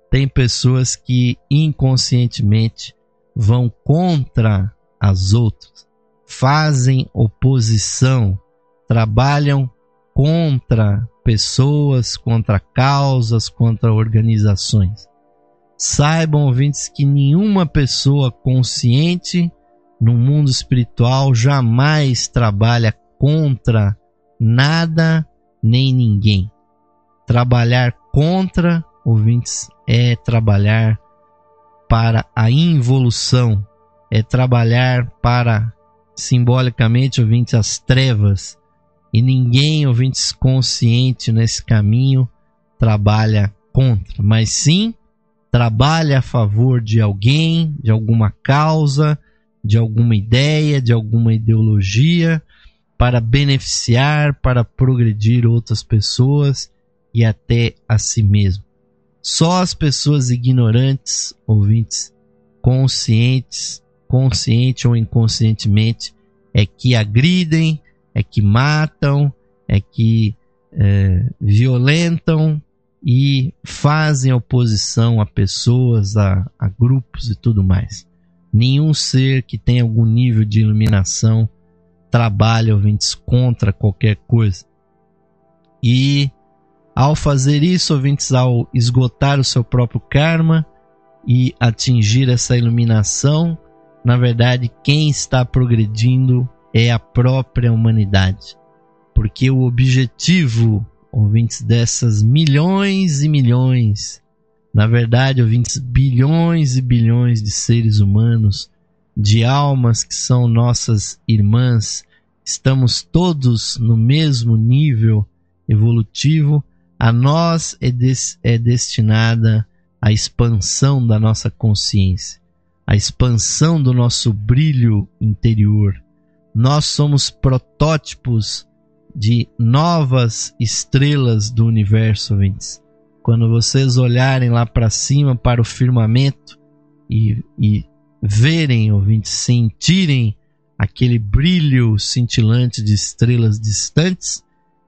tem pessoas que inconscientemente vão contra as outras, fazem oposição, trabalham contra pessoas, contra causas, contra organizações. Saibam, ouvintes, que nenhuma pessoa consciente no mundo espiritual jamais trabalha contra nada nem ninguém. Trabalhar contra, ouvintes, é trabalhar para a involução, é trabalhar para, simbolicamente, ouvintes, as trevas. E ninguém, ouvintes, consciente nesse caminho trabalha contra, mas sim trabalha a favor de alguém, de alguma causa, de alguma ideia, de alguma ideologia, para beneficiar, para progredir outras pessoas e até a si mesmo. Só as pessoas ignorantes, ouvintes, conscientes, consciente ou inconscientemente, é que agridem, é que matam, é que é, violentam e fazem oposição a pessoas, a, a grupos e tudo mais. Nenhum ser que tenha algum nível de iluminação trabalha, ouvintes, contra qualquer coisa. E ao fazer isso, ouvintes, ao esgotar o seu próprio karma e atingir essa iluminação, na verdade, quem está progredindo é a própria humanidade. Porque o objetivo, ouvintes, dessas milhões e milhões, na verdade, ouvintes, bilhões e bilhões de seres humanos, de almas que são nossas irmãs, estamos todos no mesmo nível evolutivo. A nós é, des- é destinada a expansão da nossa consciência, a expansão do nosso brilho interior. Nós somos protótipos de novas estrelas do universo, ouvintes. Quando vocês olharem lá para cima, para o firmamento, e, e verem, ouvintes, sentirem aquele brilho cintilante de estrelas distantes,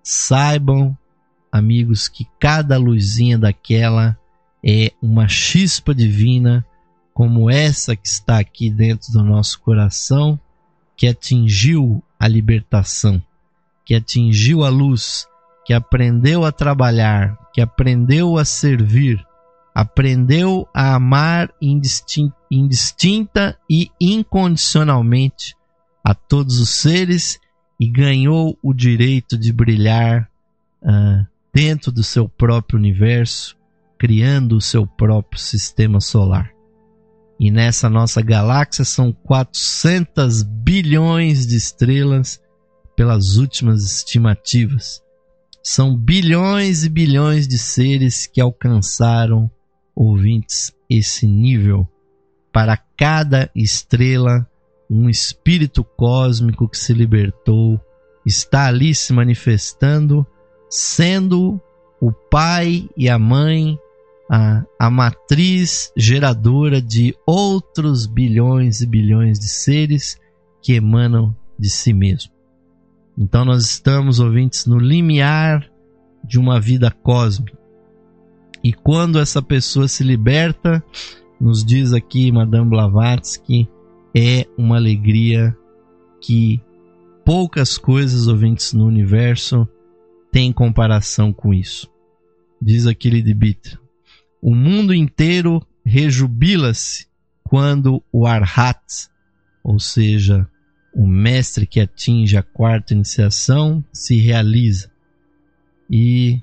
saibam, amigos, que cada luzinha daquela é uma chispa divina, como essa que está aqui dentro do nosso coração, que atingiu a libertação, que atingiu a luz, que aprendeu a trabalhar, que aprendeu a servir, aprendeu a amar indistin- indistinta e incondicionalmente a todos os seres e ganhou o direito de brilhar uh, dentro do seu próprio universo, criando o seu próprio sistema solar. E nessa nossa galáxia são quatrocentos bilhões de estrelas pelas últimas estimativas. São bilhões e bilhões de seres que alcançaram, ouvintes, esse nível. Para cada estrela, um espírito cósmico que se libertou está ali se manifestando, sendo o pai e a mãe, a, a matriz geradora de outros bilhões e bilhões de seres que emanam de si mesmo. Então nós estamos, ouvintes, no limiar de uma vida cósmica. E quando essa pessoa se liberta, nos diz aqui Madame Blavatsky, é uma alegria que poucas coisas, ouvintes, no universo têm comparação com isso. Diz aqui Lady Bitra: o mundo inteiro rejubila-se quando o Arhat, ou seja, o mestre que atinge a quarta iniciação, se realiza. E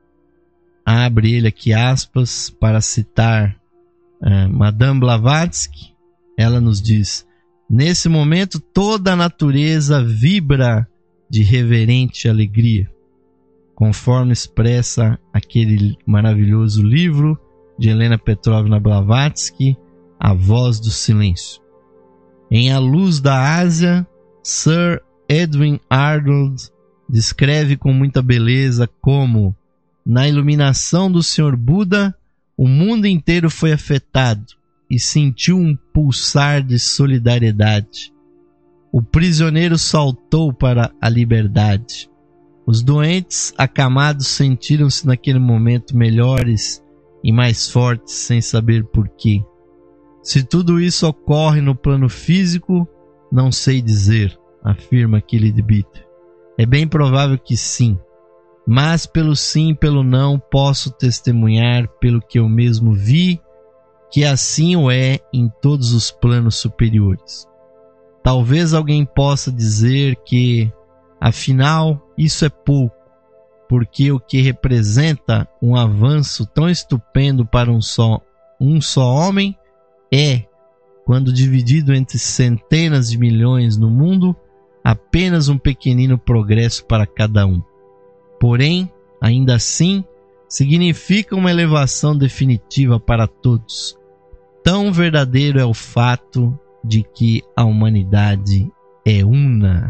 abre ele aqui aspas para citar uh, Madame Blavatsky. Ela nos diz: nesse momento toda a natureza vibra de reverente alegria, conforme expressa aquele maravilhoso livro de Helena Petrovna Blavatsky, A Voz do Silêncio. Em A Luz da Ásia, Sir Edwin Arnold descreve com muita beleza como, na iluminação do senhor Buda, o mundo inteiro foi afetado e sentiu um pulsar de solidariedade. O prisioneiro saltou para a liberdade. Os doentes acamados sentiram-se naquele momento melhores e mais fortes sem saber porquê. Se tudo isso ocorre no plano físico, não sei dizer, afirma Khalid Bitter. É bem provável que sim, mas pelo sim e pelo não posso testemunhar pelo que eu mesmo vi, que assim o é em todos os planos superiores. Talvez alguém possa dizer que, afinal, isso é pouco, porque o que representa um avanço tão estupendo para um só, um só homem é, quando dividido entre centenas de milhões no mundo, apenas um pequenino progresso para cada um. Porém, ainda assim, significa uma elevação definitiva para todos. Tão verdadeiro é o fato de que a humanidade é una.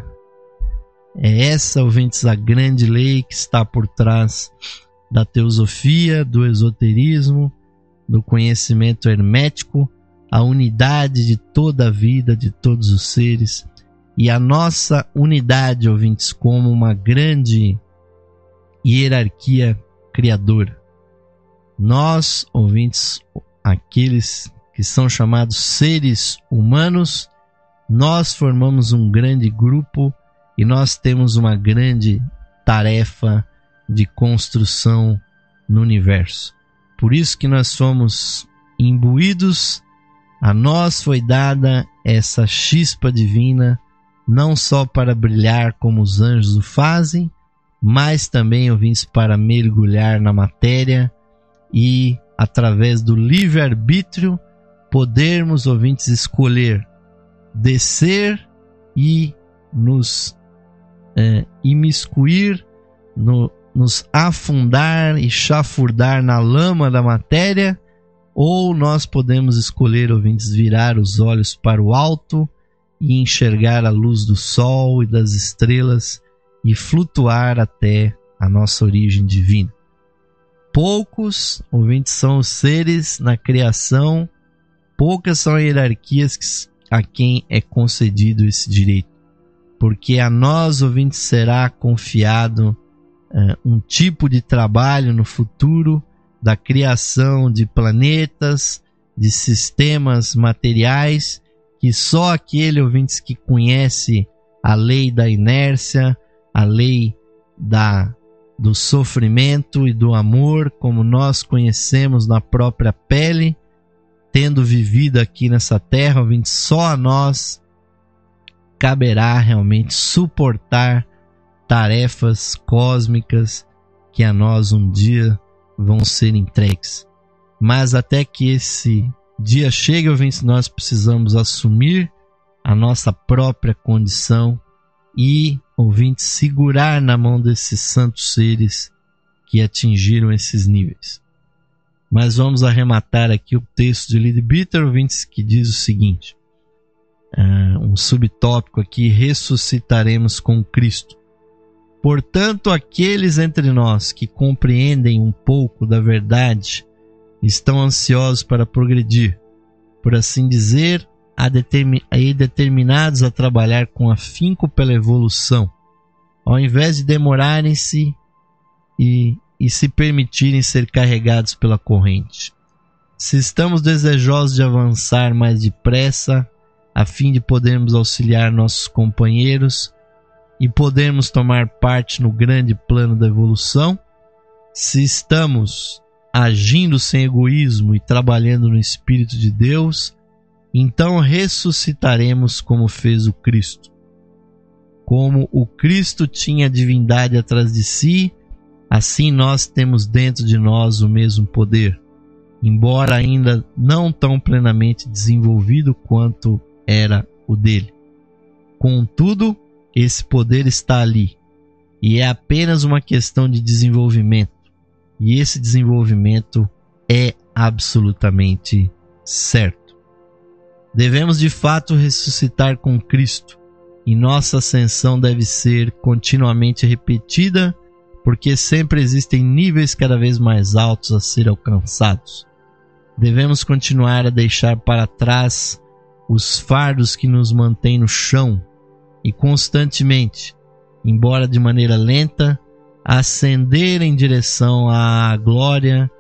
É essa, ouvintes, a grande lei que está por trás da teosofia, do esoterismo, do conhecimento hermético, a unidade de toda a vida, de todos os seres, e a nossa unidade, ouvintes, como uma grande hierarquia criadora. Nós, ouvintes, aqueles que são chamados seres humanos, nós formamos um grande grupo e nós temos uma grande tarefa de construção no universo. Por isso que nós somos imbuídos, a nós foi dada essa chispa divina, não só para brilhar como os anjos o fazem, mas também, ouvintes, para mergulhar na matéria e, através do livre-arbítrio, podermos, ouvintes, escolher descer e nos é, imiscuir, no, nos afundar e chafurdar na lama da matéria, ou nós podemos escolher, ouvintes, virar os olhos para o alto e enxergar a luz do sol e das estrelas e flutuar até a nossa origem divina. Poucos, ouvintes, são os seres na criação, poucas são as hierarquias a quem é concedido esse direito, porque a nós, ouvintes, será confiado uh, um tipo de trabalho no futuro da criação de planetas, de sistemas materiais, que só aquele, ouvintes, que conhece a lei da inércia, a lei da, do sofrimento e do amor, como nós conhecemos na própria pele, tendo vivido aqui nessa terra, ouvintes, só a nós caberá realmente suportar tarefas cósmicas que a nós um dia vão ser entregues. Mas até que esse dia chegue, ouvintes, nós precisamos assumir a nossa própria condição e, ouvintes, segurar na mão desses santos seres que atingiram esses níveis. Mas vamos arrematar aqui o texto de Leadbeater, ouvintes, que diz o seguinte, uh, um subtópico aqui: ressuscitaremos com Cristo. Portanto, aqueles entre nós que compreendem um pouco da verdade estão ansiosos para progredir, por assim dizer, e determinados a trabalhar com afinco pela evolução, ao invés de demorarem-se e, e se permitirem ser carregados pela corrente. Se estamos desejosos de avançar mais depressa, a fim de podermos auxiliar nossos companheiros e podermos tomar parte no grande plano da evolução, se estamos agindo sem egoísmo e trabalhando no Espírito de Deus, então ressuscitaremos como fez o Cristo. Como o Cristo tinha a divindade atrás de si, assim nós temos dentro de nós o mesmo poder, embora ainda não tão plenamente desenvolvido quanto era o dele. Contudo, esse poder está ali, e é apenas uma questão de desenvolvimento, e esse desenvolvimento é absolutamente certo. Devemos de fato ressuscitar com Cristo, e nossa ascensão deve ser continuamente repetida, porque sempre existem níveis cada vez mais altos a ser alcançados. Devemos continuar a deixar para trás os fardos que nos mantêm no chão e constantemente, embora de maneira lenta, ascender em direção à glória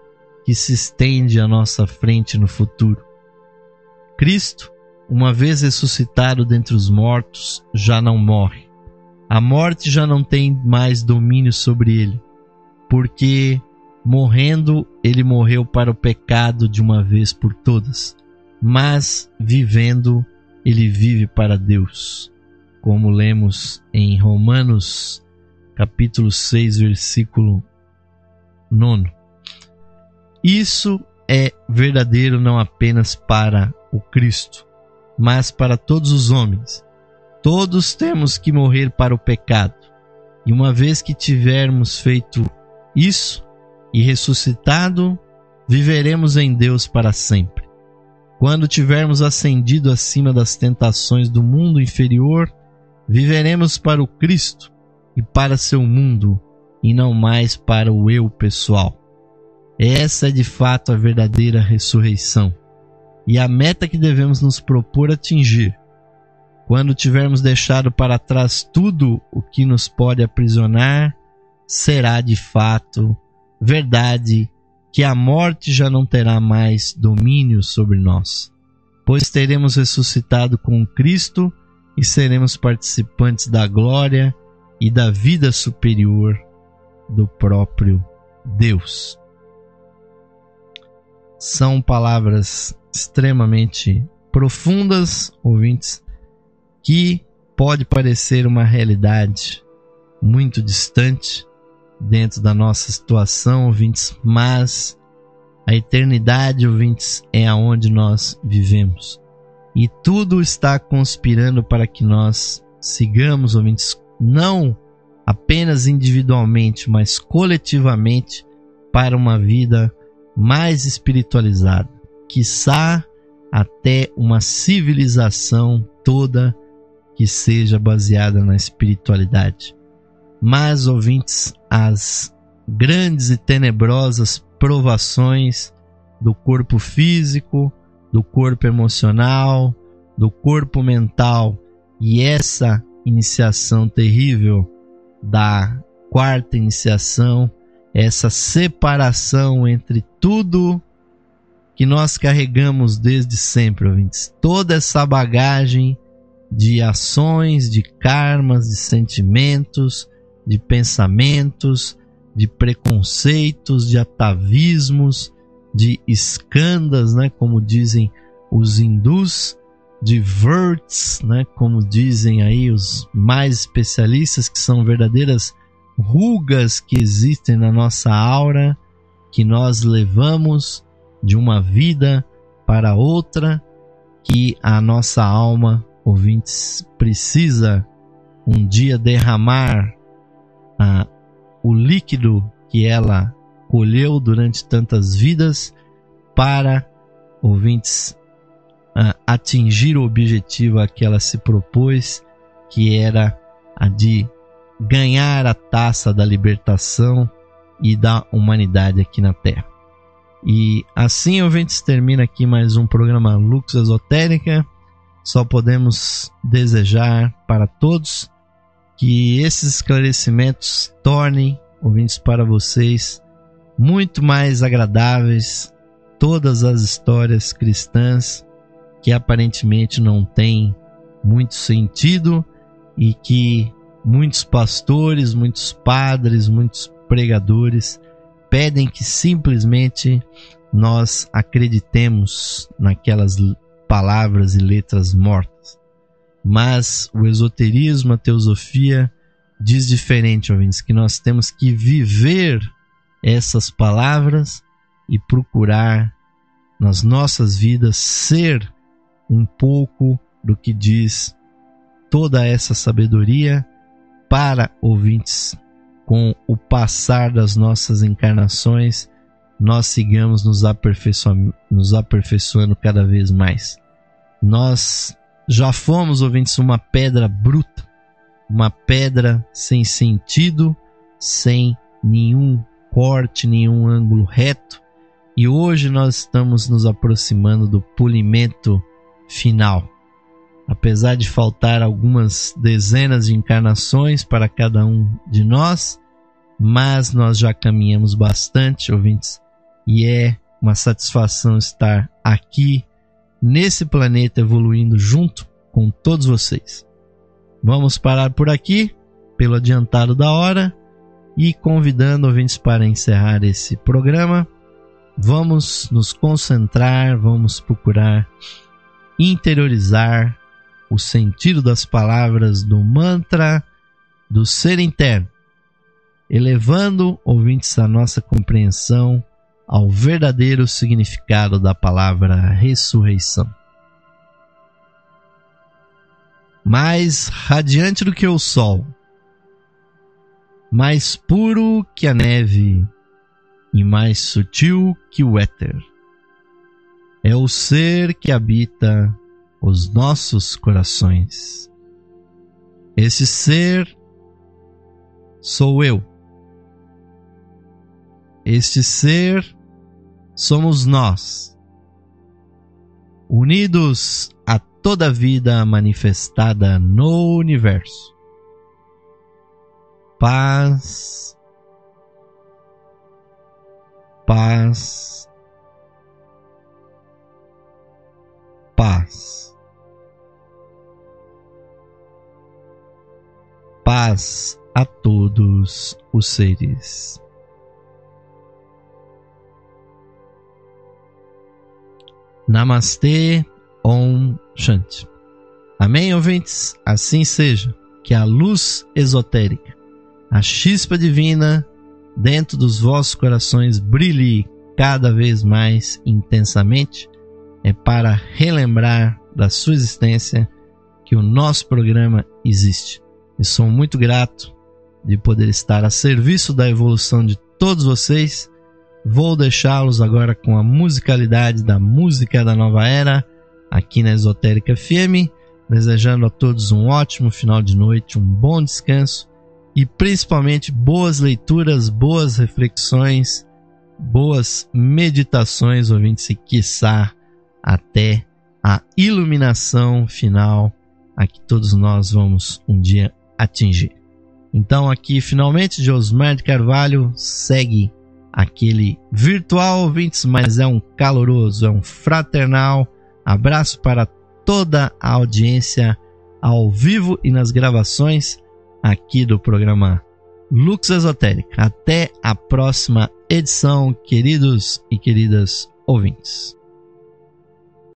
que se estende à nossa frente no futuro. Cristo, uma vez ressuscitado dentre os mortos, já não morre. A morte já não tem mais domínio sobre ele, porque morrendo, ele morreu para o pecado de uma vez por todas, mas vivendo, ele vive para Deus, como lemos em Romanos capítulo seis, versículo nove. Isso é verdadeiro não apenas para o Cristo, mas para todos os homens. Todos temos que morrer para o pecado, e uma vez que tivermos feito isso e ressuscitado, viveremos em Deus para sempre. Quando tivermos ascendido acima das tentações do mundo inferior, viveremos para o Cristo e para seu mundo, e não mais para o eu pessoal. Essa é de fato a verdadeira ressurreição, e a meta que devemos nos propor atingir. Quando tivermos deixado para trás tudo o que nos pode aprisionar, será de fato verdade que a morte já não terá mais domínio sobre nós, pois teremos ressuscitado com Cristo e seremos participantes da glória e da vida superior do próprio Deus. São palavras extremamente profundas, ouvintes, que pode parecer uma realidade muito distante dentro da nossa situação, ouvintes, mas a eternidade, ouvintes, é aonde nós vivemos. E tudo está conspirando para que nós sigamos, ouvintes, não apenas individualmente, mas coletivamente, para uma vida mais espiritualizada, quiçá até uma civilização toda que seja baseada na espiritualidade. Mas, ouvintes, as grandes e tenebrosas provações do corpo físico, do corpo emocional, do corpo mental e essa iniciação terrível da quarta iniciação, essa separação entre tudo que nós carregamos desde sempre, ouvintes, toda essa bagagem de ações, de karmas, de sentimentos, de pensamentos, de preconceitos, de atavismos, de escandas, né, como dizem os hindus, de virts, né, como dizem aí os mais especialistas, que são verdadeiras rugas que existem na nossa aura, que nós levamos de uma vida para outra, que a nossa alma, ouvintes, precisa um dia derramar ah, o líquido que ela colheu durante tantas vidas para, ouvintes, ah, atingir o objetivo a que ela se propôs, que era a de ganhar a taça da libertação e da humanidade aqui na Terra. E assim, ouvintes, termina aqui mais um programa Lux Esotérica. Só podemos desejar para todos que esses esclarecimentos tornem, ouvintes, para vocês muito mais agradáveis todas as histórias cristãs que aparentemente não têm muito sentido e que muitos pastores, muitos padres, muitos pregadores pedem que simplesmente nós acreditemos naquelas palavras e letras mortas. Mas o esoterismo, a teosofia diz diferente, ouvintes, que nós temos que viver essas palavras e procurar nas nossas vidas ser um pouco do que diz toda essa sabedoria para, ouvintes, com o passar das nossas encarnações, nós sigamos nos aperfeiçoando, nos aperfeiçoando cada vez mais. Nós já fomos, ouvintes, uma pedra bruta, uma pedra sem sentido, sem nenhum corte, nenhum ângulo reto, e hoje nós estamos nos aproximando do polimento final. Apesar de faltar algumas dezenas de encarnações para cada um de nós, mas nós já caminhamos bastante, ouvintes, e é uma satisfação estar aqui nesse planeta evoluindo junto com todos vocês. Vamos parar por aqui, pelo adiantado da hora, e convidando ouvintes para encerrar esse programa, vamos nos concentrar, vamos procurar interiorizar o sentido das palavras do mantra do ser interno, elevando, ouvintes, a nossa compreensão ao verdadeiro significado da palavra ressurreição. Mais radiante do que o sol, mais puro que a neve e mais sutil que o éter, é o ser que habita os nossos corações. Esse ser sou eu. Este ser somos nós, unidos a toda a vida manifestada no universo. Paz, paz, paz. Paz a todos os seres. Namastê, Om Shanti. Amém, ouvintes? Assim seja. Que a luz esotérica, a chispa divina dentro dos vossos corações brilhe cada vez mais intensamente. É para relembrar da sua existência que o nosso programa existe. E sou muito grato de poder estar a serviço da evolução de todos vocês. Vou deixá-los agora com a musicalidade da música da nova era, aqui na Esotérica F M, desejando a todos um ótimo final de noite, um bom descanso e principalmente boas leituras, boas reflexões, boas meditações, ouvintes, e quiçá até a iluminação final a que todos nós vamos um dia atingir. Então aqui finalmente Josmar de Carvalho segue aquele virtual, ouvintes, mas é um caloroso, é um fraternal abraço para toda a audiência ao vivo e nas gravações aqui do programa Lux Esotérica. Até a próxima edição, queridos e queridas ouvintes.